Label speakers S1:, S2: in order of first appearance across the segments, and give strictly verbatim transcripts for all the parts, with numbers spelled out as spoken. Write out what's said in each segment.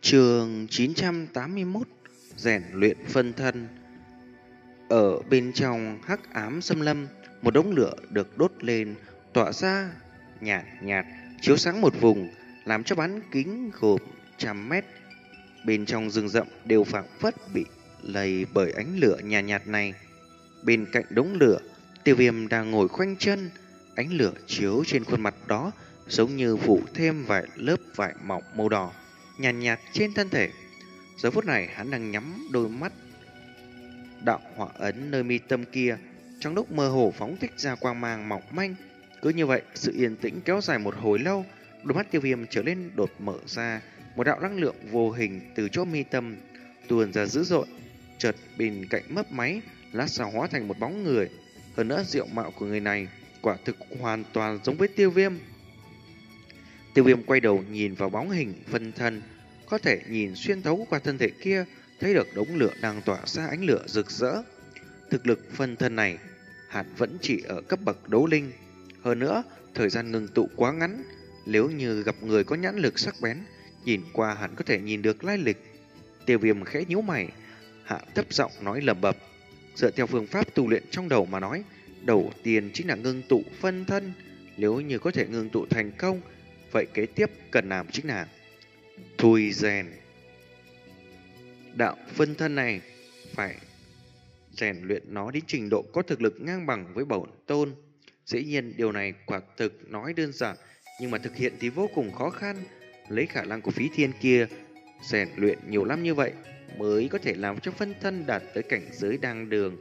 S1: Chương chín trăm tám mươi mốt. Rèn luyện phân thân. Ở bên trong hắc ám xâm lâm, một đống lửa được đốt lên, tỏa ra nhạt nhạt, chiếu sáng một vùng, làm cho bán kính gồm trăm mét. Bên trong rừng rậm đều phảng phất bị lầy bởi ánh lửa nhạt nhạt này. Bên cạnh đống lửa, Tiêu Viêm đang ngồi khoanh chân, ánh lửa chiếu trên khuôn mặt đó giống như phủ thêm vài lớp vải mỏng màu đỏ nhàn nhạt, nhạt trên thân thể. Giờ phút này hắn đang nhắm đôi mắt, đạo họa ấn nơi mi tâm kia trong lúc mơ hồ phóng thích ra quang mang mỏng manh. Cứ như vậy, sự yên tĩnh kéo dài một hồi lâu, đôi mắt Tiêu Viêm trở nên đột mở ra, một đạo năng lượng vô hình từ chỗ mi tâm tuôn ra dữ dội, chợt bên cạnh mấp máy, lát sau hóa thành một bóng người. Hơn nữa, diệu mạo của người này quả thực hoàn toàn giống với Tiêu Viêm. Tiêu Viêm quay đầu nhìn vào bóng hình phân thân, có thể nhìn xuyên thấu qua thân thể kia, thấy được đống lửa đang tỏa ra ánh lửa rực rỡ. Thực lực phân thân này hẳn vẫn chỉ ở cấp bậc đấu linh. Hơn nữa, thời gian ngừng tụ quá ngắn, nếu như gặp người có nhãn lực sắc bén, nhìn qua hẳn có thể nhìn được lai lịch. Tiêu Viêm khẽ nhíu mày, hạ thấp giọng nói lẩm bẩm. Dựa theo phương pháp tu luyện trong đầu mà nói, đầu tiên chính là ngưng tụ phân thân. Nếu như có thể ngưng tụ thành công, vậy kế tiếp cần làm chính là thui rèn. Đạo phân thân này phải rèn luyện nó đến trình độ có thực lực ngang bằng với bổn tôn. Dĩ nhiên điều này quả thực nói đơn giản, nhưng mà thực hiện thì vô cùng khó khăn. Lấy khả năng của Phí Thiên kia, rèn luyện nhiều năm như vậy mới có thể làm cho phân thân đạt tới cảnh giới đang đường.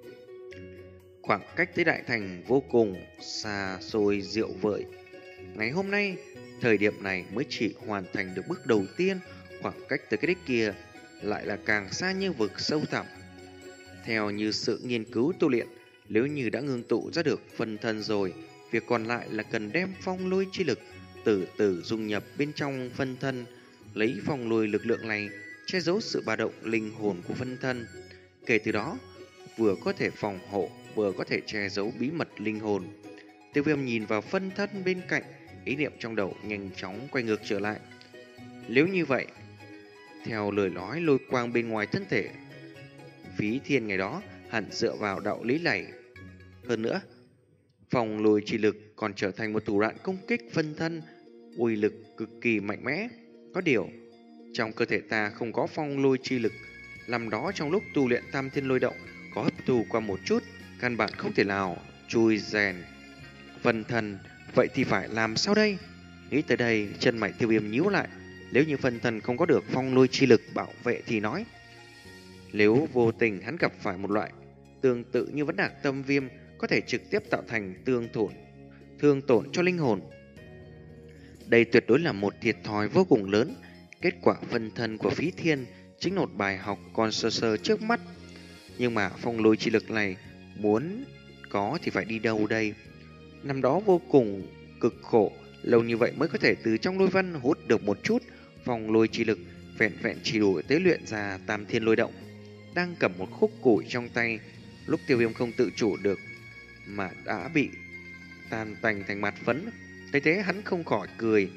S1: Khoảng cách tới đại thành vô cùng xa xôi diệu vợi. Ngày hôm nay, thời điểm này mới chỉ hoàn thành được bước đầu tiên, khoảng cách tới cái đích kia lại là càng xa như vực sâu thẳm. Theo như sự nghiên cứu tu luyện, nếu như đã ngưng tụ ra được phân thân rồi, việc còn lại là cần đem phong lôi chi lực từ từ dung nhập bên trong phân thân, lấy phong lôi lực lượng này che giấu sự ba động linh hồn của phân thân. Kể từ đó, vừa có thể phòng hộ, vừa có thể che giấu bí mật linh hồn. Tiêu Viêm nhìn vào phân thân bên cạnh, ý niệm trong đầu nhanh chóng quay ngược trở lại. Nếu như vậy, theo lời nói lôi quang bên ngoài thân thể Phí Thiên ngày đó hẳn dựa vào đạo lý này. Hơn nữa, phòng lôi chi lực còn trở thành một thủ đoạn công kích phân thân, uy lực cực kỳ mạnh mẽ. Có điều, trong cơ thể ta không có phong lôi chi lực, làm đó trong lúc tu luyện Tam Thiên Lôi Động có hấp thu qua một chút, căn bản không thể nào chui rèn phân thân. Vậy thì phải làm sao đây? Nghĩ tới đây, chân mày Tiêu Viêm nhíu lại. Nếu như phân thân không có được phong lôi chi lực bảo vệ thì nói, nếu vô tình hắn gặp phải một loại tương tự như vấn đạc tâm viêm, có thể trực tiếp tạo thành tương tổn, thương tổn cho linh hồn. Đây tuyệt đối là một thiệt thòi vô cùng lớn. Kết quả phân thân của Phí Thiên chính một bài học còn sơ sơ trước mắt. Nhưng mà phong lôi chi lực này muốn có thì phải đi đâu đây? Năm đó vô cùng cực khổ, lâu như vậy mới có thể từ trong lôi văn hút được một chút phong lôi chi lực, vẹn vẹn chỉ đủ tế luyện ra Tam Thiên Lôi Động. Đang cầm một khúc củi trong tay, lúc Tiêu Viêm không tự chủ được mà đã bị tan tành thành mặt phấn. Thấy thế hắn không khỏi cười.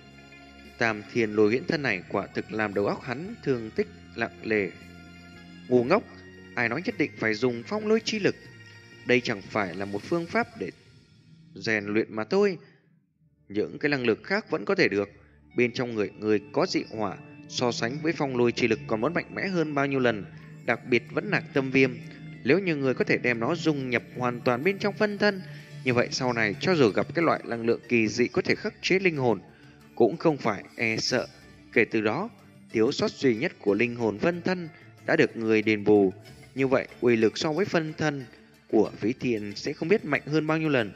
S1: Tam Thiên Lôi Huyễn thân này quả thực làm đầu óc hắn thương tích lặng lề. Ngu ngốc, ai nói nhất định phải dùng phong lôi chi lực? Đây chẳng phải là một phương pháp để rèn luyện mà thôi. Những cái năng lực khác vẫn có thể được. Bên trong người người có dị hỏa, so sánh với phong lôi chi lực còn muốn mạnh mẽ hơn bao nhiêu lần. Đặc biệt vẫn là tâm viêm. Nếu như người có thể đem nó dung nhập hoàn toàn bên trong phân thân, như vậy sau này cho dù gặp cái loại năng lượng kỳ dị có thể khắc chế linh hồn, cũng không phải e sợ. Kể từ đó, thiếu sót duy nhất của linh hồn phân thân đã được người đền bù. Như vậy uy lực so với phân thân của Phí Thiên sẽ không biết mạnh hơn bao nhiêu lần.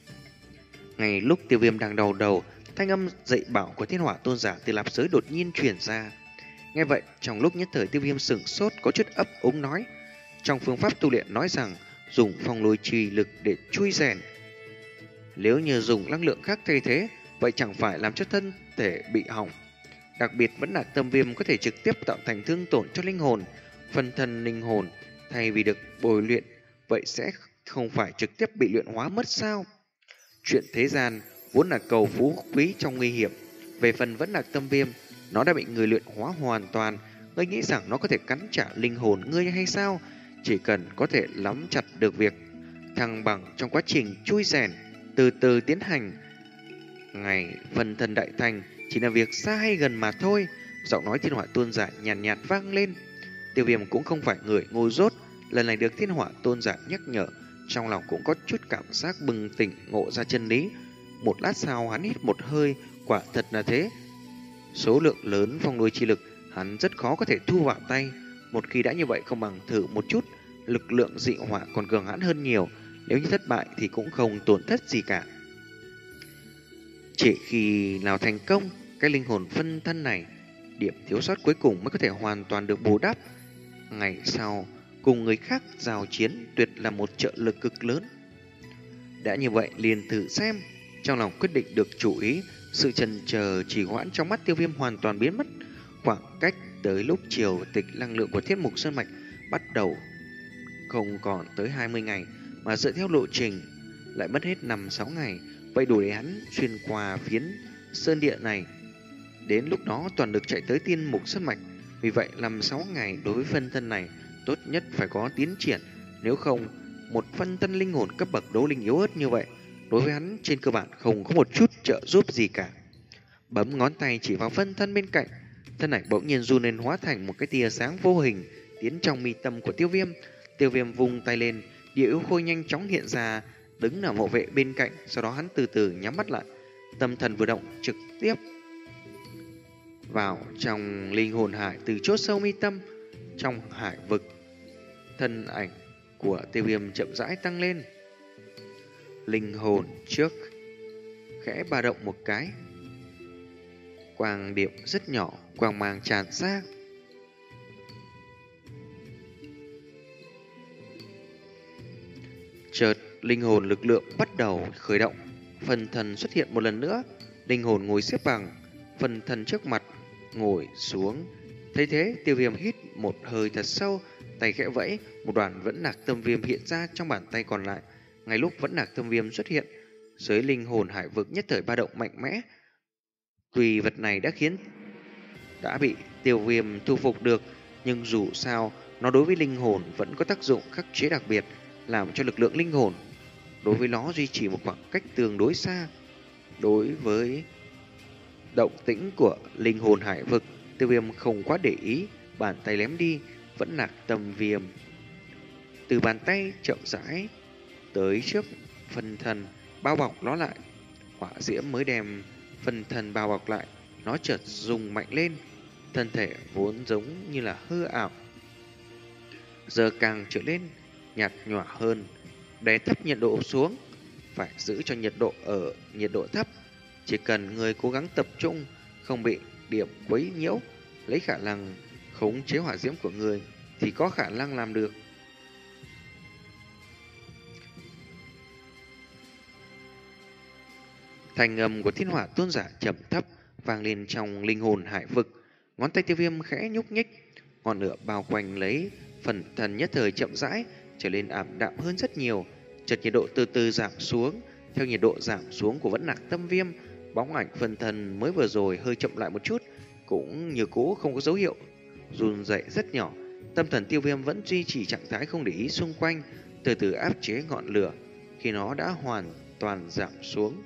S1: Ngay lúc Tiêu Viêm đang đầu đầu, thanh âm dạy bảo của Thiên Hỏa Tôn giả từ Lạp Giới đột nhiên truyền ra. Nghe vậy, trong lúc nhất thời Tiêu Viêm sửng sốt, có chút ấp úng nói, trong phương pháp tu luyện nói rằng dùng phong lôi chi lực để chui rèn. Nếu như dùng năng lượng khác thay thế, vậy chẳng phải làm cho thân thể bị hỏng. Đặc biệt vẫn là tâm viêm có thể trực tiếp tạo thành thương tổn cho linh hồn. Phân thân linh hồn thay vì được bồi luyện, vậy sẽ không phải trực tiếp bị luyện hóa mất sao? Chuyện thế gian vốn là cầu phú quý trong nguy hiểm. Về phần vẫn là tâm viêm, Nó đã bị người luyện hóa hoàn toàn. Ngươi nghĩ rằng nó có thể cắn trả linh hồn ngươi hay sao? Chỉ cần có thể nắm chặt được việc thăng bằng trong quá trình chui rèn, từ từ tiến hành, ngày phần thần đại thành chỉ là việc xa hay gần mà thôi. Giọng nói Thiên Hỏa Tôn giả nhàn nhạt, nhạt vang lên. Tiêu Viêm cũng không phải người ngu dốt, lần này được Thiên Hỏa Tôn giả nhắc nhở, trong lòng cũng có chút cảm giác bừng tỉnh ngộ ra chân lý. Một lát sau hắn hít một hơi, quả thật là thế. Số lượng lớn phong lôi chi lực hắn rất khó có thể thu vào tay. Một khi đã như vậy không bằng thử một chút. Lực lượng dị hỏa còn cường hãn hơn nhiều, nếu như thất bại thì cũng không tổn thất gì cả. Chỉ khi nào thành công, cái linh hồn phân thân này, điểm thiếu sót cuối cùng mới có thể hoàn toàn được bù đắp. Ngày sau cùng người khác giao chiến tuyệt là một trợ lực cực lớn. Đã như vậy liền thử xem. Trong lòng quyết định được chủ ý, sự chần chờ trì hoãn trong mắt Tiêu Viêm hoàn toàn biến mất. Khoảng cách tới lúc chiều tịch năng lượng của Thiết Mục Sơn Mạch bắt đầu không còn tới hai mươi ngày, mà dựa theo lộ trình lại mất hết năm sáu ngày. Vậy đủ để hắn xuyên qua phiến sơn địa này. Đến lúc đó toàn lực chạy tới Tiên Mục Sơn Mạch. Vì vậy năm sáu ngày đối với phân thân này tốt nhất phải có tiến triển. Nếu không, một phân thân linh hồn cấp bậc đấu linh yếu ớt như vậy đối với hắn trên cơ bản không có một chút trợ giúp gì cả. Bấm ngón tay chỉ vào phân thân bên cạnh, thân ảnh bỗng nhiên run lên hóa thành một cái tia sáng vô hình tiến trong mi tâm của Tiêu Viêm. Tiêu Viêm vung tay lên, địa yếu khôi nhanh chóng hiện ra, đứng ở hộ vệ bên cạnh. Sau đó hắn từ từ nhắm mắt lại, tâm thần vừa động trực tiếp vào trong linh hồn hải từ chốt sâu mi tâm. Trong hải vực, thân ảnh của Tiêu Viêm chậm rãi tăng lên. Linh hồn trước khẽ ba động một cái, quang điểm rất nhỏ, quang mang tràn ra. Chợt linh hồn lực lượng bắt đầu khởi động, phần thần xuất hiện một lần nữa. Linh hồn ngồi xếp bằng, phần thần trước mặt ngồi xuống. Thấy thế, Tiêu Viêm hít một hơi thật sâu, tay khẽ vẫy, một đoàn vẫn nạc tâm viêm hiện ra trong bàn tay còn lại. Ngay lúc vẫn nạc tâm viêm xuất hiện, dưới linh hồn hải vực nhất thời ba động mạnh mẽ. Tuy vật này đã khiến đã bị Tiêu Viêm thu phục được, nhưng dù sao nó đối với linh hồn vẫn có tác dụng khắc chế đặc biệt, làm cho lực lượng linh hồn đối với nó duy trì một khoảng cách tương đối xa. Đối với động tĩnh của linh hồn hải vực, Tiêu Viêm không quá để ý, bàn tay lém đi vẫn nạc tâm viêm, từ bàn tay chậm rãi tới trước phân thân, bao bọc nó lại. Hỏa diễm mới đem phân thân bao bọc lại, nó chợt rung mạnh lên, thân thể vốn giống như là hư ảo giờ càng trở lên nhạt nhòa hơn, đè thấp nhiệt độ xuống. Phải giữ cho nhiệt độ ở nhiệt độ thấp, chỉ cần người cố gắng tập trung, không bị điểm quấy nhiễu, lấy khả năng khống chế hỏa diễm của người thì có khả năng làm được. Thành âm của Thiên Hỏa Tôn giả trầm thấp vang lên trong linh hồn hải vực. Ngón tay Tiêu Viêm khẽ nhúc nhích, ngọn lửa bao quanh lấy phần thần nhất thời chậm rãi trở nên ảm đạm hơn rất nhiều. Chợt nhiệt độ từ từ giảm xuống. Theo nhiệt độ giảm xuống của vẫn nạc tâm viêm, bóng ảnh phần thần mới vừa rồi hơi chậm lại một chút, cũng như cũ không có dấu hiệu run rẩy rất nhỏ. Tâm thần Tiêu Viêm vẫn duy trì trạng thái không để ý xung quanh, từ từ áp chế ngọn lửa khi nó đã hoàn toàn giảm xuống.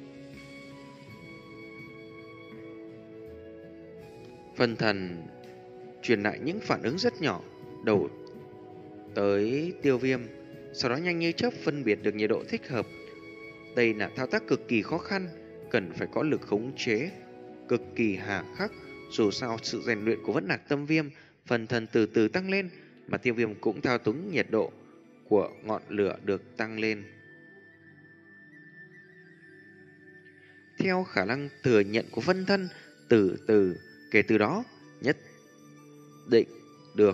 S1: Phần thần truyền lại những phản ứng rất nhỏ đầu tới Tiêu Viêm, sau đó nhanh như chớp phân biệt được nhiệt độ thích hợp. Đây là thao tác cực kỳ khó khăn, cần phải có lực khống chế cực kỳ hà khắc. Dù sao sự rèn luyện của vẫn nạc tâm viêm, phần thần từ từ tăng lên, mà Tiêu Viêm cũng thao túng nhiệt độ của ngọn lửa được tăng lên theo khả năng thừa nhận của phân thân. Từ từ, kể từ đó nhất định được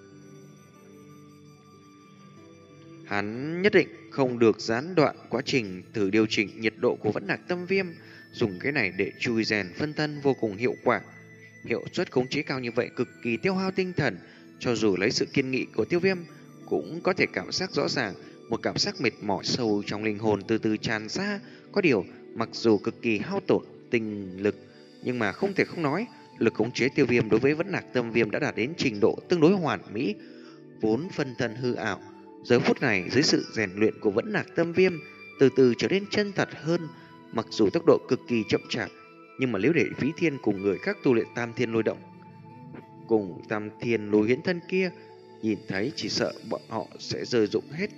S1: hắn nhất định không được gián đoạn quá trình thử điều chỉnh nhiệt độ của vẫn nạc tâm viêm. Dùng cái này để chui rèn phân thân vô cùng hiệu quả. Hiệu suất khống chế cao như vậy cực kỳ tiêu hao tinh thần. Cho dù lấy sự kiên nghị của Tiêu Viêm, cũng có thể cảm giác rõ ràng một cảm giác mệt mỏi sâu trong linh hồn từ từ tràn ra. Có điều, mặc dù cực kỳ hao tổn tinh lực, nhưng mà không thể không nói, Lực khống chế tiêu viêm đối với vẫn lạc tâm viêm đã đạt đến trình độ tương đối hoàn mỹ, vốn phân thân hư ảo. Giờ phút này dưới sự rèn luyện của vẫn lạc tâm viêm từ từ trở nên chân thật hơn, mặc dù tốc độ cực kỳ chậm chạp, nhưng mà nếu để Phí Thiên cùng người khác tu luyện tam thiên lôi động cùng tam thiên lôi huyễn thân kia nhìn thấy, chỉ sợ bọn họ sẽ rơi rụng hết.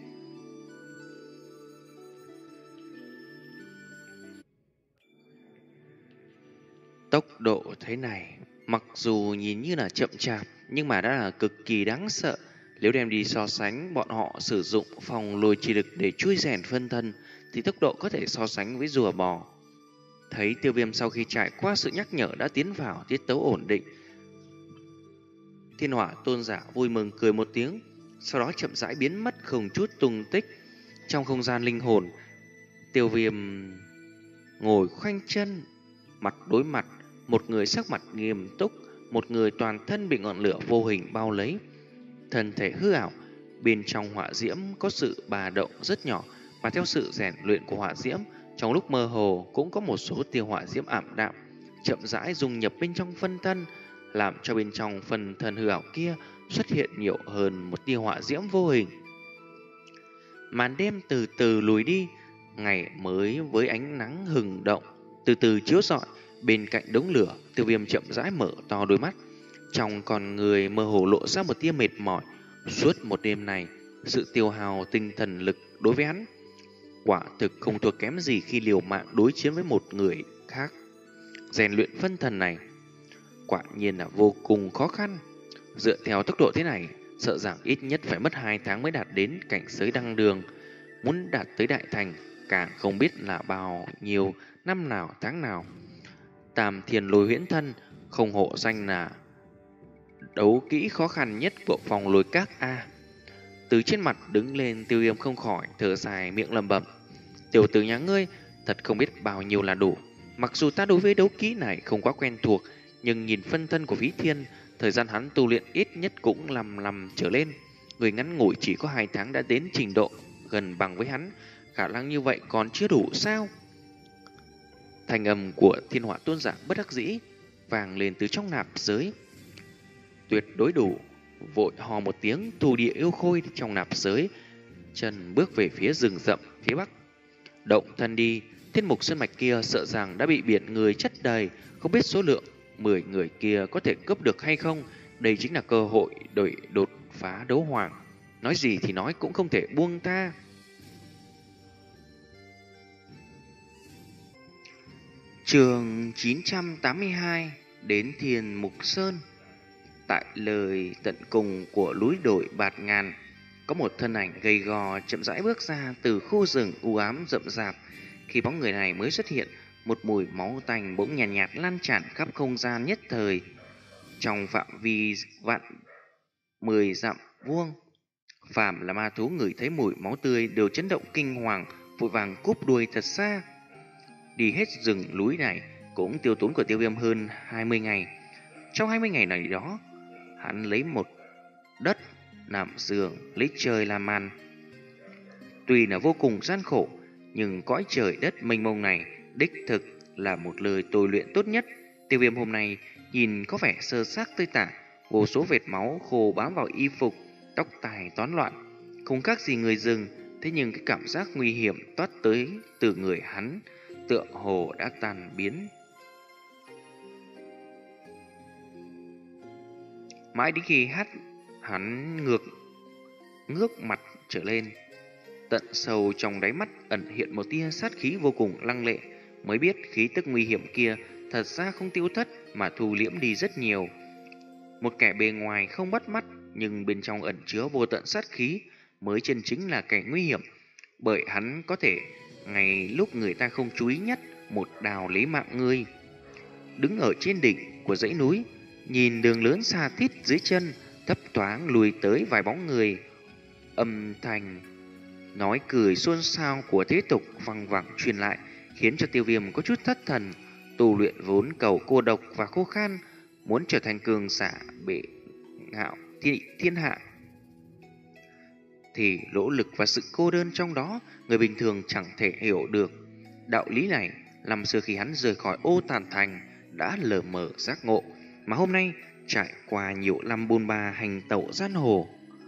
S1: Tốc độ thế này, mặc dù nhìn như là chậm chạp, nhưng mà đã là cực kỳ đáng sợ. Nếu đem đi so sánh bọn họ sử dụng phòng lôi chi lực để chui rèn phân thân, thì tốc độ có thể so sánh với rùa bò. Thấy Tiêu Viêm sau khi trải qua sự nhắc nhở đã tiến vào tiết tấu ổn định, Thiên Hỏa Tôn giả vui mừng cười một tiếng, sau đó chậm rãi biến mất không chút tung tích. Trong không gian linh hồn, Tiêu Viêm ngồi khoanh chân, mặt đối mặt, một người sắc mặt nghiêm túc, một người toàn thân bị ngọn lửa vô hình bao lấy. Thân thể hư ảo, bên trong hỏa diễm có sự bà động rất nhỏ, và theo sự rèn luyện của hỏa diễm, trong lúc mơ hồ cũng có một số tia hỏa diễm ảm đạm, chậm rãi dung nhập bên trong phân thân, làm cho bên trong phần thân hư ảo kia xuất hiện nhiều hơn một tia hỏa diễm vô hình. Màn đêm từ từ lùi đi, ngày mới với ánh nắng hừng động từ từ chiếu rọi. Bên cạnh đống lửa, Tiêu Viêm chậm rãi mở to đôi mắt, trong con người mơ hồ lộ ra một tia mệt mỏi. Suốt một đêm này, sự tiêu hao tinh thần lực đối với hắn quả thực không thua kém gì khi liều mạng đối chiến với một người khác. Rèn luyện phân thần này quả nhiên là vô cùng khó khăn. Dựa theo tốc độ thế này, sợ rằng ít nhất phải mất hai tháng mới đạt đến cảnh giới đăng đường. Muốn đạt tới đại thành, càng không biết là bao nhiêu năm nào tháng nào. Tam thiên lôi huyễn thân không hộ danh là đấu kỹ khó khăn nhất của phòng lôi các A. Từ trên mặt đứng lên, Tiêu Viêm không khỏi thở dài miệng lẩm bẩm: tiểu tử nhà ngươi thật không biết bao nhiêu là đủ. Mặc dù ta đối với đấu kỹ này không quá quen thuộc, nhưng nhìn phân thân của Phí Thiên, thời gian hắn tu luyện ít nhất cũng năm năm trở lên. Người ngắn ngủi chỉ có hai tháng đã đến trình độ gần bằng với hắn, khả năng như vậy còn chưa đủ sao? Thành âm của Thiên Hỏa Tôn giả bất đắc dĩ vang lên từ trong nạp giới. Tuyệt đối đủ. Vội hò một tiếng, thu địa yêu khôi trong nạp giới, chân bước về phía rừng rậm phía bắc. Động thân đi. Thiên mục sơn mạch kia sợ rằng đã bị biển người chất đầy, không biết số lượng mười người kia có thể cướp được hay không. Đây chính là cơ hội để đột phá đấu hoàng. Nói gì thì nói cũng không thể buông tha. Chương chín trăm tám mươi hai. Đến Thiên Mục Sơn. Tại lời tận cùng của núi đồi bạt ngàn, có một thân ảnh gầy gò chậm rãi bước ra từ khu rừng u ám rậm rạp. Khi bóng người này mới xuất hiện, một mùi máu tanh bỗng nhàn nhạt, nhạt lan tràn khắp không gian nhất thời. Trong phạm vi vạn mười dặm vuông, phàm là ma thú ngửi thấy mùi máu tươi đều chấn động kinh hoàng, vội vàng cúp đuôi thật xa. Đi hết rừng núi này cũng tiêu tốn của Tiêu Viêm hơn hai mươi ngày. Trong hai mươi ngày này đó, hắn lấy một đất nằm giường, lấy trời làm màn. Tuy là vô cùng gian khổ, nhưng cõi trời đất mênh mông này đích thực là một lời tôi luyện tốt nhất. Tiêu Viêm hôm nay nhìn có vẻ sơ xác tơi tả, vô số vệt máu khô bám vào y phục, tóc tai toán loạn, không khác gì người rừng. Thế nhưng cái cảm giác nguy hiểm toát tới từ người hắn tựa hồ đã tan biến. Mãi đến khi hát hắn ngược ngước mặt trở lên, tận sâu trong đáy mắt ẩn hiện một tia sát khí vô cùng lăng lệ, mới biết khí tức nguy hiểm kia thật ra không tiêu thất mà thu liễm đi rất nhiều. Một kẻ bề ngoài không bắt mắt, nhưng bên trong ẩn chứa vô tận sát khí mới chân chính là kẻ nguy hiểm, bởi hắn có thể ngay lúc người ta không chú ý nhất một đào lấy mạng ngươi. Đứng ở trên đỉnh của dãy núi, nhìn đường lớn xa tít dưới chân, thấp thoáng lùi tới vài bóng người. Âm thanh nói cười xôn xao của thế tục văng vẳng truyền lại, khiến cho Tiêu Viêm có chút thất thần. Tu luyện vốn cầu cô độc và khô khan, muốn trở thành cường giả bệ ngạo thiên, thiên hạ, thì nỗ lực và sự cô đơn trong đó người bình thường chẳng thể hiểu được. Đạo lý này năm xưa khi hắn rời khỏi Ô Tàn Thành đã lờ mờ giác ngộ, Mà hôm nay trải qua nhiều năm bôn ba hành tẩu giang hồ,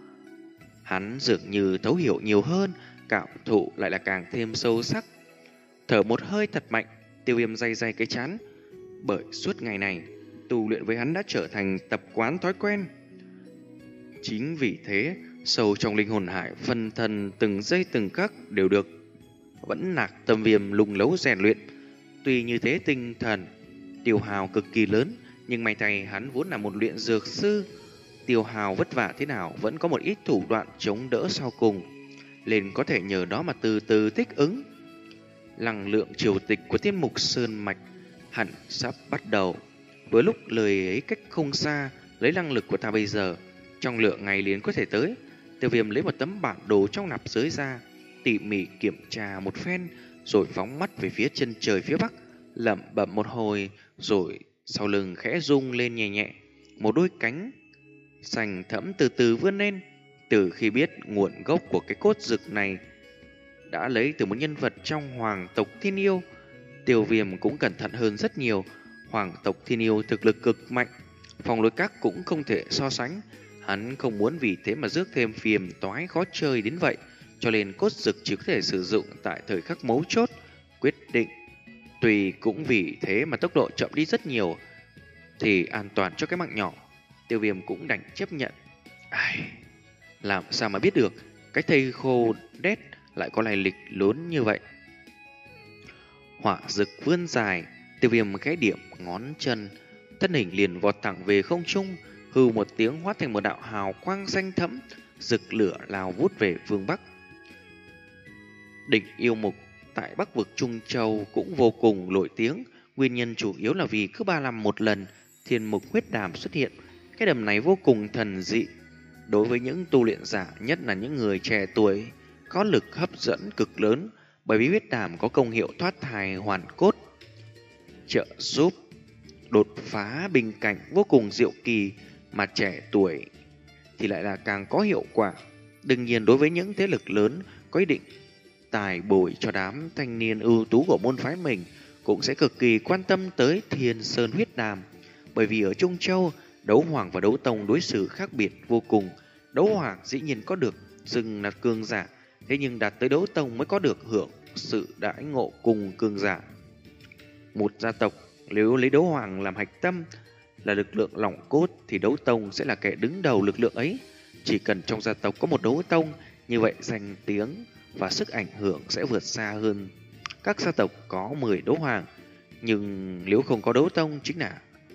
S1: hắn dường như thấu hiểu nhiều hơn, cảm thụ lại là càng thêm sâu sắc. Thở một hơi thật mạnh, Tiêu Viêm day day cái chán, bởi suốt ngày này tu luyện với hắn đã trở thành tập quán thói quen. Chính vì thế, sâu trong linh hồn hải, phân thân từng giây từng khắc đều được vẫn nạc tâm Viêm lung lấu rèn luyện. Tuy như thế tinh thần tiêu hào cực kỳ lớn, nhưng may thay hắn vốn là một luyện dược sư, tiêu hào vất vả thế nào vẫn có một ít thủ đoạn chống đỡ sau cùng, nên có thể nhờ đó mà từ từ thích ứng. Năng lượng triều tịch của Thiên Mục Sơn Mạch hẳn sắp bắt đầu. Với lúc lời ấy cách không xa, lấy năng lực của ta bây giờ, trong lượng ngày liền có thể tới. Tiêu Viêm lấy một tấm bản đồ trong nạp giới ra, tỉ mỉ kiểm tra một phen, rồi phóng mắt về phía chân trời phía bắc, lẩm bẩm một hồi, rồi sau lưng khẽ rung lên nhẹ nhẹ, một đôi cánh xanh thẫm từ từ vươn lên. Từ khi biết nguồn gốc của cái cốt dực này đã lấy từ một nhân vật trong hoàng tộc Thiên Yêu, Tiêu Viêm cũng cẩn thận hơn rất nhiều. Hoàng tộc Thiên Yêu thực lực cực mạnh, phong lôi các cũng không thể so sánh. Hắn không muốn vì thế mà rước thêm phiền toái khó chơi đến vậy, cho nên cốt dực chỉ có thể sử dụng tại thời khắc mấu chốt quyết định. Tùy cũng vì thế mà tốc độ chậm đi rất nhiều, thì an toàn cho cái mạng nhỏ, Tiêu Viêm cũng đành chấp nhận. Ai, làm sao mà biết được cái thây khô đét lại có lai lịch lớn như vậy. Hỏa dực vươn dài, Tiêu Viêm khẽ điểm ngón chân, thân hình liền vọt thẳng về không trung, hừ một tiếng hóa thành một đạo hào quang xanh thẫm, rực lửa lao vút về phương bắc. Đỉnh yêu mục tại Bắc vực Trung Châu cũng vô cùng nổi tiếng, nguyên nhân chủ yếu là vì cứ ba năm một lần thiên mục huyết đàm xuất hiện. Cái đầm này vô cùng thần dị, đối với những tu luyện giả, nhất là những người trẻ tuổi, có lực hấp dẫn cực lớn, bởi vì huyết đàm có công hiệu thoát thai hoàn cốt, trợ giúp đột phá bình cảnh vô cùng diệu kỳ, mà trẻ tuổi thì lại là càng có hiệu quả. Đương nhiên đối với những thế lực lớn có ý định tài bồi cho đám thanh niên ưu tú của môn phái mình, cũng sẽ cực kỳ quan tâm tới Thiên Sơn huyết đàm, bởi vì ở Trung Châu, đấu hoàng và đấu tông đối xử khác biệt vô cùng. Đấu hoàng dĩ nhiên có được dừng là cường giả, thế nhưng đạt tới đấu tông mới có được hưởng sự đãi ngộ cùng cường giả. Một gia tộc nếu lấy đấu hoàng làm hạch tâm, là lực lượng lòng cốt, thì đấu tông sẽ là kẻ đứng đầu lực lượng ấy. Chỉ cần trong gia tộc có một đấu tông, như vậy danh tiếng và sức ảnh hưởng sẽ vượt xa hơn các gia tộc có mười đấu hoàng. Nhưng nếu không có đấu tông, chính là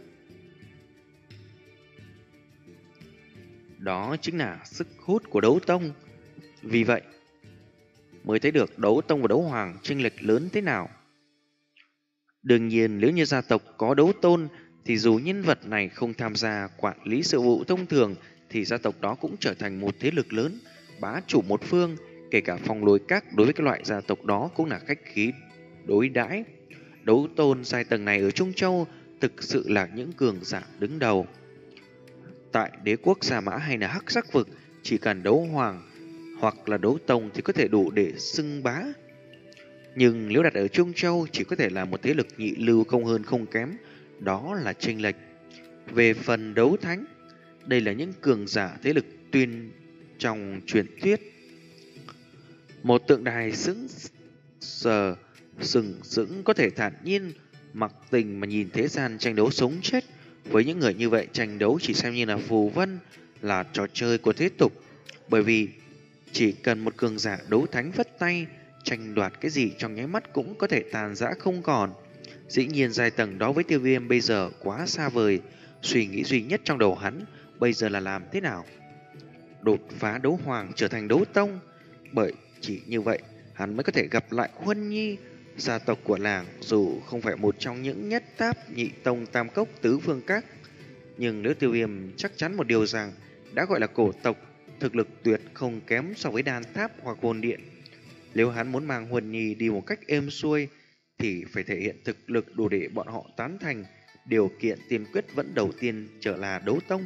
S1: đó chính là sức hút của đấu tông. Vì vậy mới thấy được đấu tông và đấu hoàng chênh lệch lớn thế nào. Đương nhiên nếu như gia tộc có đấu tôn, thì dù nhân vật này không tham gia quản lý sự vụ thông thường, thì gia tộc đó cũng trở thành một thế lực lớn, bá chủ một phương. Kể cả phong lôi các đối với cái loại gia tộc đó cũng là khách khí đối đãi. Đấu tôn giai tầng này ở Trung Châu thực sự là những cường giả đứng đầu. Tại đế quốc Sa Mã hay là Hắc Sắc vực, chỉ cần đấu hoàng hoặc là đấu tông thì có thể đủ để xưng bá. Nhưng nếu đặt ở Trung Châu, chỉ có thể là một thế lực nhị lưu, không hơn không kém. Đó là chênh lệch. Về phần đấu thánh, đây là những cường giả thế lực tuyên trong truyền thuyết. Một tượng đài sững sờ sừng sững có thể thản nhiên mặc tình mà nhìn thế gian tranh đấu sống chết. Với những người như vậy, tranh đấu chỉ xem như là phù vân, là trò chơi của thế tục. Bởi vì chỉ cần một cường giả đấu thánh vất tay, tranh đoạt cái gì trong nháy mắt cũng có thể tàn rã không còn. Dĩ nhiên giai tầng đó với Tiêu Viêm bây giờ quá xa vời. Suy nghĩ duy nhất trong đầu hắn bây giờ là làm thế nào đột phá đấu hoàng trở thành đấu tông. Bởi chỉ như vậy hắn mới có thể gặp lại Huân Nhi. Gia tộc của làng dù không phải một trong những nhất táp nhị tông tam cốc tứ phương các, nhưng nếu Tiêu Viêm chắc chắn một điều rằng đã gọi là cổ tộc, thực lực tuyệt không kém so với đan tháp hoặc hồn điện. Nếu hắn muốn mang Huân Nhi đi một cách êm xuôi thì phải thể hiện thực lực đủ để bọn họ tán thành. Điều kiện tiên quyết vẫn đầu tiên trở là đấu tông.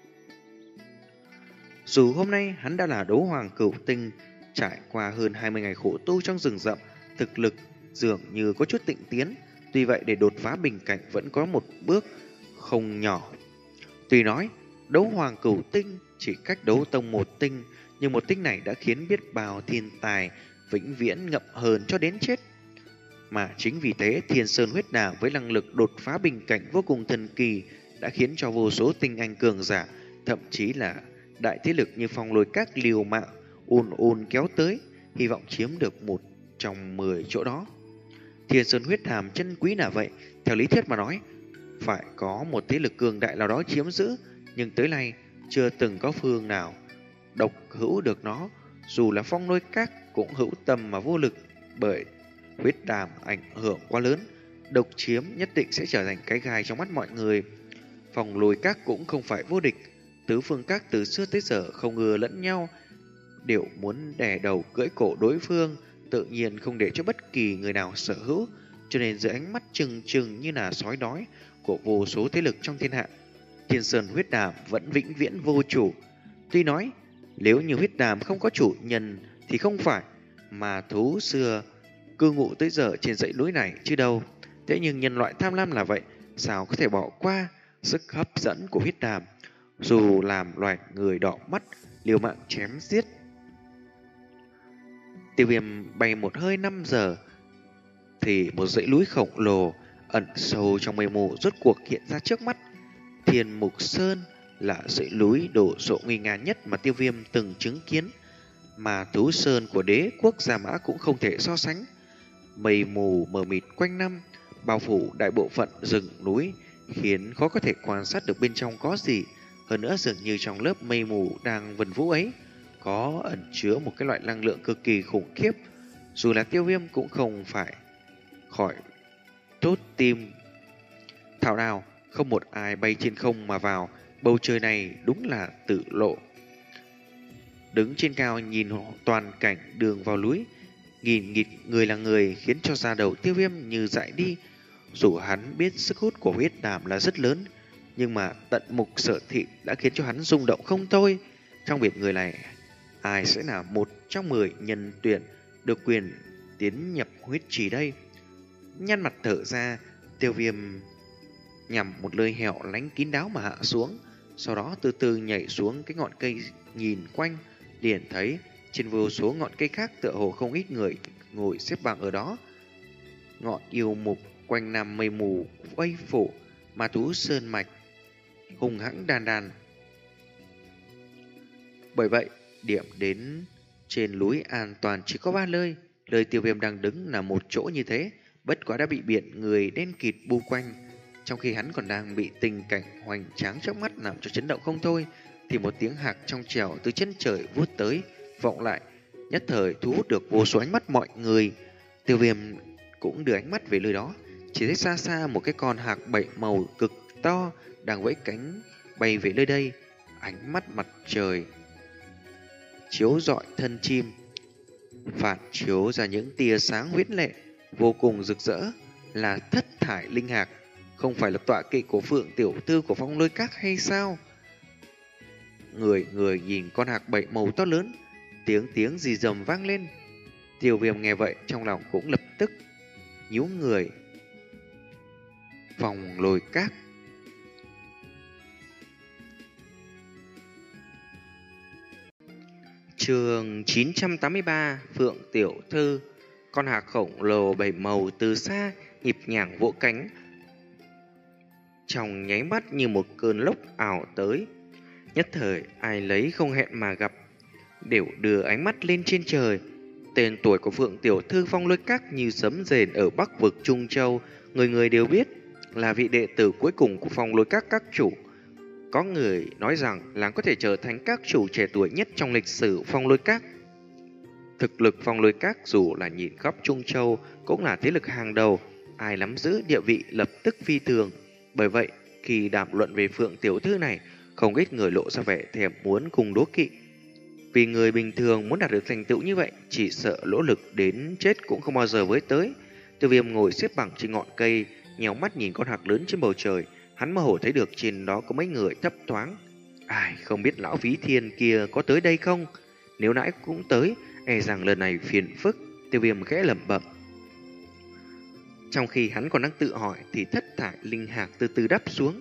S1: Dù hôm nay hắn đã là đấu hoàng cửu tinh, trải qua hơn hai mươi ngày khổ tu trong rừng rậm, thực lực dường như có chút tịnh tiến. Tuy vậy để đột phá bình cảnh vẫn có một bước không nhỏ. Tuy nói đấu hoàng cửu tinh chỉ cách đấu tông một tinh, nhưng một tinh này đã khiến biết bao thiên tài vĩnh viễn ngậm hờn cho đến chết. Mà chính vì thế Thiên Sơn huyết đàm với năng lực đột phá bình cảnh vô cùng thần kỳ đã khiến cho vô số tinh anh cường giả, thậm chí là đại thế lực như Phong Lôi Các liều mạng ùn ùn kéo tới, hy vọng chiếm được một trong mười chỗ đó. Thiên Sơn huyết đàm chân quý là vậy, theo lý thuyết mà nói, phải có một thế lực cường đại nào đó chiếm giữ, nhưng tới nay chưa từng có phương nào độc hữu được nó, dù là Phong Lôi Các cũng hữu tâm mà vô lực, bởi huyết đàm ảnh hưởng quá lớn, độc chiếm nhất định sẽ trở thành cái gai trong mắt mọi người. Phong Lôi Các cũng không phải vô địch, tứ phương các từ xưa tới giờ không ưa lẫn nhau, đều muốn đè đầu cưỡi cổ đối phương, tự nhiên không để cho bất kỳ người nào sở hữu, cho nên dưới ánh mắt trừng trừng như là sói đói của vô số thế lực trong thiên hạ, Thiên Sơn huyết đàm vẫn vĩnh viễn vô chủ. Tuy nói nếu như huyết đàm không có chủ nhân thì không phải, mà thú xưa cư ngụ tới giờ trên dãy núi này chứ đâu. Thế nhưng nhân loại tham lam là vậy, sao có thể bỏ qua sức hấp dẫn của huyết đàm, dù làm loài người đỏ mắt liều mạng chém giết. Tiêu Viêm bay một hơi năm giờ thì một dãy núi khổng lồ ẩn sâu trong mây mù rốt cuộc hiện ra trước mắt. Thiên Mục Sơn là dãy núi đổ sộ nguy nga nhất mà Tiêu Viêm từng chứng kiến, mà Thú Sơn của đế quốc Gia Mã cũng không thể so sánh. Mây mù mờ mịt quanh năm bao phủ đại bộ phận rừng núi, khiến khó có thể quan sát được bên trong có gì. Hơn nữa dường như trong lớp mây mù đang vần vũ ấy có ẩn chứa một cái loại năng lượng cực kỳ khủng khiếp. Dù là Tiêu Viêm cũng không phải khỏi tốt tim thảo nào, không một ai bay trên không mà vào. Bầu trời này đúng là tử lộ. Đứng trên cao nhìn toàn cảnh đường vào núi, nghìn nghịt người là người, khiến cho da đầu Tiêu Viêm như dại đi. Dù hắn biết sức hút của huyết đàm là rất lớn, nhưng mà tận mục sở thị đã khiến cho hắn rung động không thôi. Trong biển người này, ai sẽ là một trong mười nhân tuyển được quyền tiến nhập huyết trì đây? Nhăn mặt thở ra, Tiêu Viêm nhằm một nơi hẻo lánh kín đáo mà hạ xuống, sau đó từ từ nhảy xuống cái ngọn cây, nhìn quanh liền thấy trên vô số ngọn cây khác tựa hồ không ít người ngồi xếp bằng ở đó. Ngọn yêu mục quanh năm mây mù vây phủ, ma thú sơn mạch hùng hãng đàn đàn. Bởi vậy, điểm đến trên núi an toàn chỉ có ba nơi. Nơi Tiêu Viêm đang đứng là một chỗ như thế, bất quá đã bị biển người đen kịt bu quanh. Trong khi hắn còn đang bị tình cảnh hoành tráng trước mắt làm cho chấn động không thôi, thì một tiếng hạc trong trẻo từ chân trời vút tới, vọng lại, nhất thời thu hút được vô số ánh mắt mọi người. Tiêu Viêm cũng đưa ánh mắt về nơi đó, chỉ thấy xa xa một cái con hạc bảy màu cực to đang vẫy cánh bay về nơi đây. Ánh mắt mặt trời chiếu rọi thân chim, phản chiếu ra những tia sáng huyễn lệ vô cùng rực rỡ, là thất thải linh hạc. Không phải là tọa kỵ của Phượng tiểu thư của Phong Lôi Các hay sao? Người người nhìn con hạc bảy màu to lớn, tiếng tiếng gì rầm vang lên. Tiêu Viêm nghe vậy trong lòng cũng lập tức nhíu người. Phong Lôi Các. Chương chín trăm tám mươi ba, Phượng tiểu thư. Con hạc khổng lồ bảy màu từ xa nhịp nhàng vỗ cánh, trong nháy mắt như một cơn lốc ảo tới. Nhất thời ai lấy không hẹn mà gặp đều đưa ánh mắt lên trên trời. Tên tuổi của Phượng tiểu thư Phong Lôi Các như sấm rền ở Bắc vực Trung Châu, người người đều biết, là vị đệ tử cuối cùng của Phong Lôi Các các chủ. Có người nói rằng làng có thể trở thành các chủ trẻ tuổi nhất trong lịch sử Phong Lôi Các. Thực lực Phong Lôi Các dù là nhìn khắp Trung Châu cũng là thế lực hàng đầu, ai nắm giữ địa vị lập tức phi thường. Bởi vậy, khi đàm luận về Phượng tiểu thư này, không ít người lộ ra vẻ thèm muốn cùng đố kỵ. Vì người bình thường muốn đạt được thành tựu như vậy, chỉ sợ nỗ lực đến chết cũng không bao giờ với tới. Tiêu Viêm ngồi xếp bằng trên ngọn cây, nhéo mắt nhìn con hạc lớn trên bầu trời. Hắn mơ hồ thấy được trên đó có mấy người thấp thoáng. Ai, không biết lão Phí Thiên kia có tới đây không? Nếu nãy cũng tới, e rằng lần này phiền phức. Tiêu Viêm khẽ lẩm bẩm. Trong khi hắn còn đang tự hỏi thì thất thải linh hạc từ từ đáp xuống.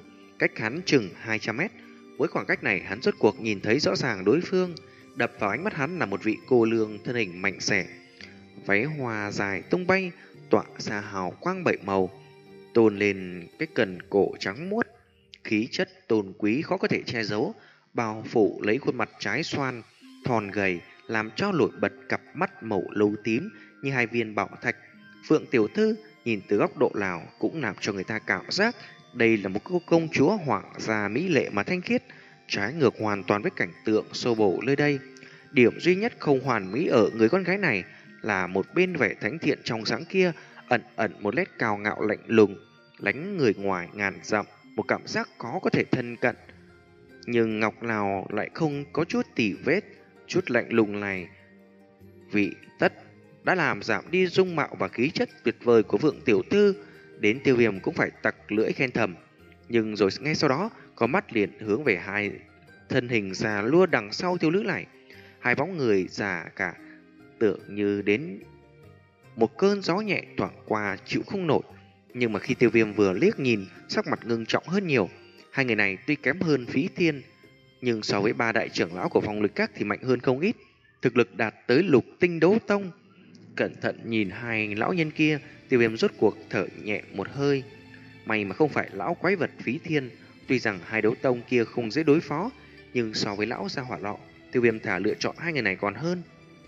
S1: cách hắn chừng hai trăm mét. Với khoảng cách này, hắn rốt cuộc nhìn thấy rõ ràng đối phương. Đập vào ánh mắt hắn là một vị cô lương thân hình mạnh xẻ, váy hoa dài tung bay, tỏa ra hào quang bảy màu, tôn lên cái cần cổ trắng muốt, khí chất tôn quý khó có thể che giấu, bao phủ lấy khuôn mặt trái xoan, thon gầy, làm cho nổi bật cặp mắt màu lâu tím như hai viên bảo thạch. Phượng tiểu thư nhìn từ góc độ nào cũng làm cho người ta cảm giác đây là một cô công chúa hoàng gia mỹ lệ mà thanh khiết, trái ngược hoàn toàn với cảnh tượng xô bồ nơi đây. Điểm duy nhất không hoàn mỹ ở người con gái này là một bên vẻ thánh thiện trong sáng kia ẩn ẩn một nét cao ngạo lạnh lùng, lánh người ngoài ngàn dặm, một cảm giác khó có thể thân cận. Nhưng ngọc nào lại không có chút tỉ vết, chút lạnh lùng này vị tất đã làm giảm đi dung mạo và khí chất tuyệt vời của Vượng tiểu thư, đến Tiêu Viêm cũng phải tặc lưỡi khen thầm. Nhưng rồi ngay sau đó, có mắt liền hướng về hai thân hình già lua đằng sau thiếu nữ này. Hai bóng người già cả, tưởng như đến một cơn gió nhẹ thoảng qua chịu không nổi. Nhưng mà khi Tiêu Viêm vừa liếc nhìn, sắc mặt ngưng trọng hơn nhiều. Hai người này tuy kém hơn Phí Thiên, nhưng so với ba đại trưởng lão của Phong Lôi Các thì mạnh hơn không ít, thực lực đạt tới lục tinh đấu tông. Cẩn thận nhìn hai lão nhân kia, Tiêu Viêm rốt cuộc thở nhẹ một hơi. May mà không phải lão quái vật Phí Thiên. Tuy rằng hai đấu tông kia không dễ đối phó, nhưng so với lão gia hỏa lọ, Tiêu Viêm thà lựa chọn hai người này còn hơn.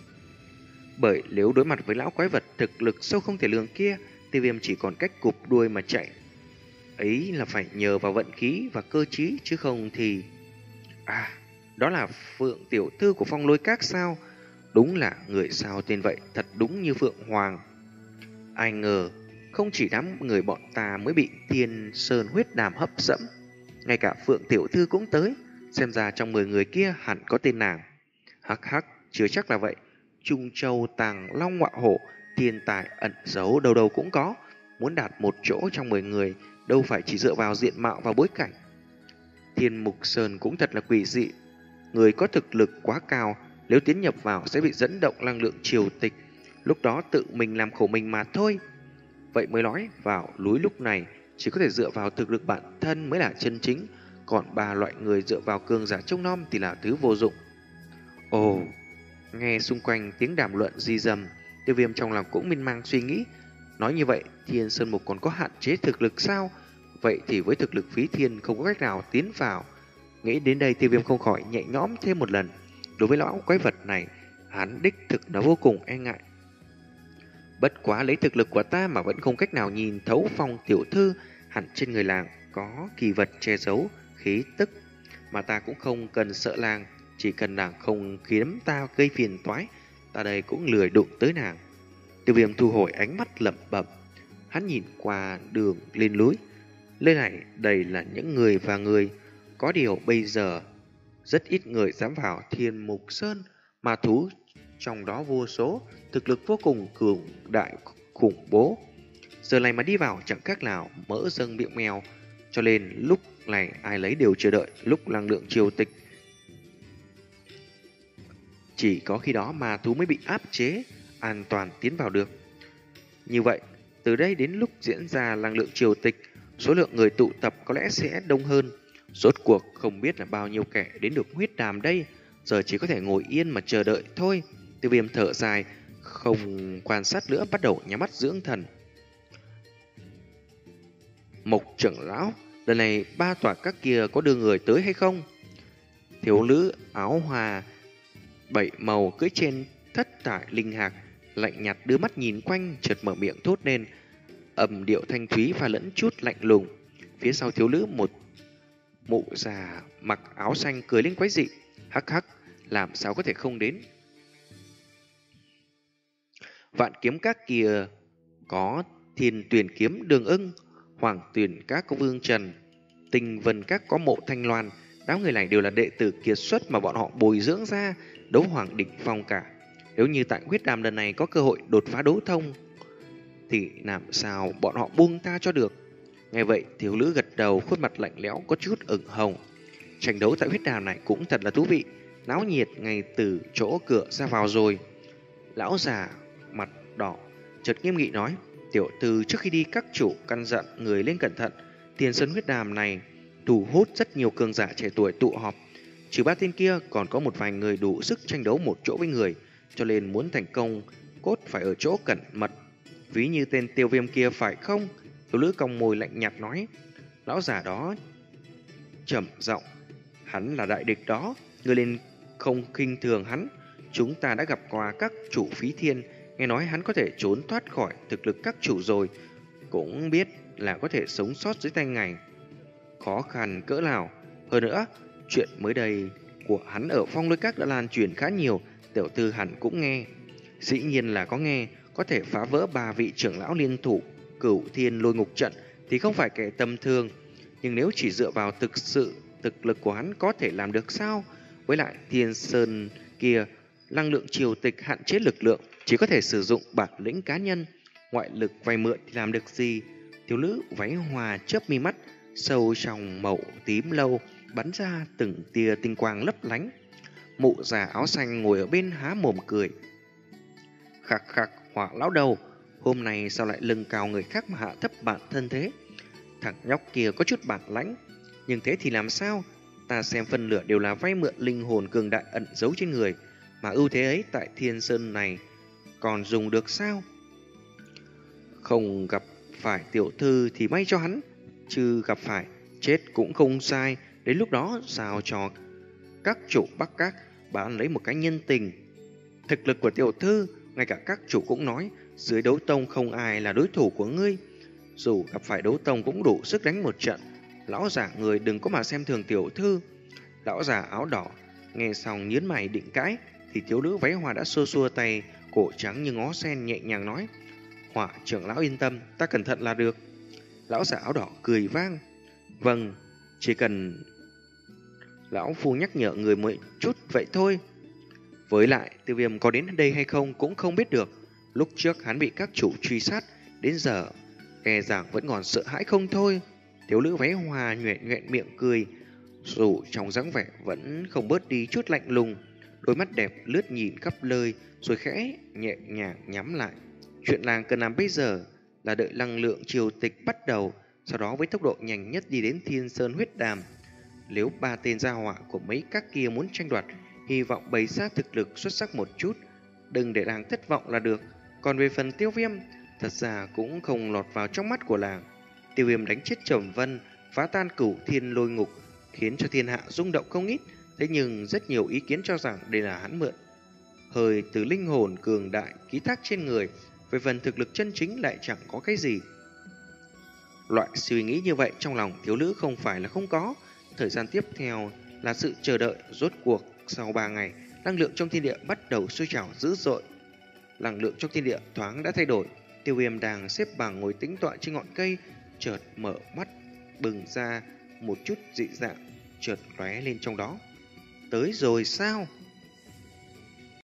S1: Bởi nếu đối mặt với lão quái vật thực lực sâu không thể lường kia, Tiêu Viêm chỉ còn cách cụp đuôi mà chạy. Ấy là phải nhờ vào vận khí và cơ trí, chứ không thì... À, đó là Phượng tiểu thư của Phong Lôi Các sao? Đúng là người sao tên vậy, thật đúng như Phượng Hoàng. Ai ngờ, không chỉ đám người bọn ta mới bị Thiên Sơn huyết đàm hấp dẫn, ngay cả Phượng tiểu thư cũng tới. Xem ra trong mười người kia hẳn có tên nàng. Hắc hắc, chưa chắc là vậy. Trung Châu tàng long ngọa hổ, thiên tài ẩn giấu đâu đâu cũng có. Muốn đạt một chỗ trong mười người, đâu phải chỉ dựa vào diện mạo và bối cảnh. Thiên Mục Sơn cũng thật là quỷ dị. Người có thực lực quá cao, nếu tiến nhập vào sẽ bị dẫn động năng lượng triều tịch, lúc đó tự mình làm khổ mình mà thôi. Vậy mới nói vào núi lúc này chỉ có thể dựa vào thực lực bản thân mới là chân chính, còn ba loại người dựa vào cường giả trông nom thì là thứ vô dụng. Ồ, nghe xung quanh tiếng đàm luận di dầm, Tiêu Viêm trong lòng cũng miên man suy nghĩ. Nói như vậy, Thiên Sơn Mục còn có hạn chế thực lực sao? Vậy thì với thực lực Phí Thiên không có cách nào tiến vào. Nghĩ đến đây, Tiêu Viêm không khỏi nhẹ nhõm thêm một lần. Đối với lão quái vật này, hắn đích thực nó vô cùng e ngại. Bất quá lấy thực lực của ta mà vẫn không cách nào nhìn thấu Phong tiểu thư, hẳn trên người làng có kỳ vật che giấu khí tức, mà ta cũng không cần sợ làng, chỉ cần nàng không khiến ta gây phiền toái, ta đây cũng lười đụng tới nàng. Tiêu Viêm thu hồi ánh mắt lẩm bẩm, hắn nhìn qua đường lên núi, nơi này đầy là những người và người, có điều bây giờ rất ít người dám vào Thiên Mục Sơn, mà thú trong đó vô số, thực lực vô cùng cường đại khủng bố. Giờ này mà đi vào chẳng khác nào mỡ dâng miệng mèo, cho nên lúc này ai lấy đều chờ đợi lúc năng lượng triều tịch. Chỉ có khi đó mà thú mới bị áp chế, an toàn tiến vào được. Như vậy, từ đây đến lúc diễn ra năng lượng triều tịch, số lượng người tụ tập có lẽ sẽ đông hơn. Rốt cuộc không biết là bao nhiêu kẻ đến được huyết đàm đây, giờ chỉ có thể ngồi yên mà chờ đợi thôi. Tiêu Viêm thở dài, không quan sát nữa, bắt đầu nhắm mắt dưỡng thần. Mộc trưởng lão, lần này ba tòa các kia có đưa người tới hay không? Thiếu nữ áo hòa bảy màu cưỡi trên thất thải linh hạc, lạnh nhạt đưa mắt nhìn quanh, chợt mở miệng thốt lên, âm điệu thanh thúy và lẫn chút lạnh lùng. Phía sau thiếu nữ một mụ già mặc áo xanh cười lên quái dị, hắc hắc, làm sao có thể không đến. Vạn kiếm các kia có Thiên Tuyển kiếm Đường Ưng, Hoàng Tuyển các có Vương Trần, Tinh Vân các có Mộ Thanh Loan. Đám người này đều là đệ tử kiệt xuất mà bọn họ bồi dưỡng ra, đấu hoàng đỉnh phong cả. Nếu như tại huyết đàm lần này có cơ hội đột phá đấu thông, thì làm sao bọn họ buông tha cho được. Nghe vậy, thiếu nữ gật đầu, khuôn mặt lạnh lẽo có chút ửng hồng. Tranh đấu tại huyết đàm này cũng thật là thú vị, náo nhiệt ngay từ chỗ cửa ra vào rồi. Lão già mặt đỏ chợt nghiêm nghị nói, tiểu thư trước khi đi các chủ căn dặn người lên cẩn thận, Tiền Sơn huyết đàm này thu hút rất nhiều cường giả trẻ tuổi tụ họp. Trừ ba tên kia còn có một vài người đủ sức tranh đấu một chỗ với người, cho nên muốn thành công cốt phải ở chỗ cẩn mật. Ví như tên Tiêu Viêm kia phải không? Thiếu nữ cong môi lạnh nhạt nói. Lão giả đó trầm giọng, hắn là đại địch đó, ngươi nên không khinh thường hắn. Chúng ta đã gặp qua các chủ phí thiên, nghe nói hắn có thể trốn thoát khỏi thực lực các chủ rồi, cũng biết là có thể sống sót dưới tay ngài. Khó khăn cỡ nào. Hơn nữa, chuyện mới đây của hắn ở Phong Lôi Các đã lan truyền khá nhiều, tiểu thư hẳn cũng nghe. Dĩ nhiên là có nghe, có thể phá vỡ ba vị trưởng lão liên thủ Cửu Thiên Lôi Ngục trận thì không phải kẻ tầm thường. Nhưng nếu chỉ dựa vào thực sự thực lực của hắn có thể làm được sao? Với lại Thiên Sơn kia, năng lượng triều tịch hạn chế lực lượng, chỉ có thể sử dụng bản lĩnh cá nhân, ngoại lực vay mượn thì làm được gì? Thiếu nữ váy hoa chớp mi mắt, sâu trong màu tím lâu bắn ra từng tia tinh quang lấp lánh. Mụ già áo xanh ngồi ở bên há mồm cười. Khặc khặc, Hỏa lão đầu, hôm nay sao lại lưng cao người khác mà hạ thấp bản thân thế? Thằng nhóc kia có chút bản lãnh, nhưng thế thì làm sao? Ta xem phân lửa đều là vay mượn linh hồn cường đại ẩn giấu trên người, mà ưu thế ấy tại Thiên Sơn này còn dùng được sao? Không gặp phải tiểu thư thì may cho hắn, chứ gặp phải chết cũng không sai. Đến lúc đó sao cho các chủ Bắc Các bán lấy một cái nhân tình. Thực lực của tiểu thư, ngay cả các chủ cũng nói, dưới đấu tông không ai là đối thủ của ngươi. Dù gặp phải đấu tông cũng đủ sức đánh một trận. Lão giả người đừng có mà xem thường tiểu thư. Lão giả áo đỏ nghe xong nhớn mày định cãi, thì thiếu nữ váy hoa đã xua xua tay, cổ trắng như ngó sen nhẹ nhàng nói. Hỏa trưởng lão yên tâm, ta cẩn thận là được. Lão giả áo đỏ cười vang. Vâng, chỉ cần lão phu nhắc nhở người một chút vậy thôi. Với lại, Tiêu Viêm có đến đây hay không cũng không biết được. Lúc trước hắn bị các chủ truy sát, đến giờ e rằng vẫn còn sợ hãi không thôi. Thiếu nữ váy hoa nhoẻn nhoẻn miệng cười, dù trong dáng vẻ vẫn không bớt đi chút lạnh lùng. Đôi mắt đẹp lướt nhìn khắp nơi, rồi khẽ nhẹ nhàng nhắm lại. Chuyện làng cần làm bây giờ là đợi năng lượng triều tịch bắt đầu, sau đó với tốc độ nhanh nhất đi đến Thiên Sơn huyết đàm. Nếu ba tên gia họa của mấy các kia muốn tranh đoạt, hy vọng bày ra thực lực xuất sắc một chút, đừng để làng thất vọng là được. Còn về phần Tiêu Viêm, thật ra cũng không lọt vào trong mắt của làng. Tiêu Viêm đánh chết Trầm Vân, phá tan Cửu Thiên Lôi Ngục, khiến cho thiên hạ rung động không ít. Thế nhưng rất nhiều ý kiến cho rằng đây là hắn mượn hơi từ linh hồn cường đại ký thác trên người. Về phần thực lực chân chính lại chẳng có cái gì. Loại suy nghĩ như vậy trong lòng thiếu nữ không phải là không có. Thời gian tiếp theo là sự chờ đợi. Rốt cuộc sau ba ngày, năng lượng trong thiên địa bắt đầu sôi trào dữ dội. Năng lượng trong thiên địa thoáng đã thay đổi. Tiêu Viêm đang xếp bằng ngồi tĩnh tọa trên ngọn cây, chợt mở mắt bừng ra một chút dị dạng chợt lóe lên trong đó. Tới rồi sao?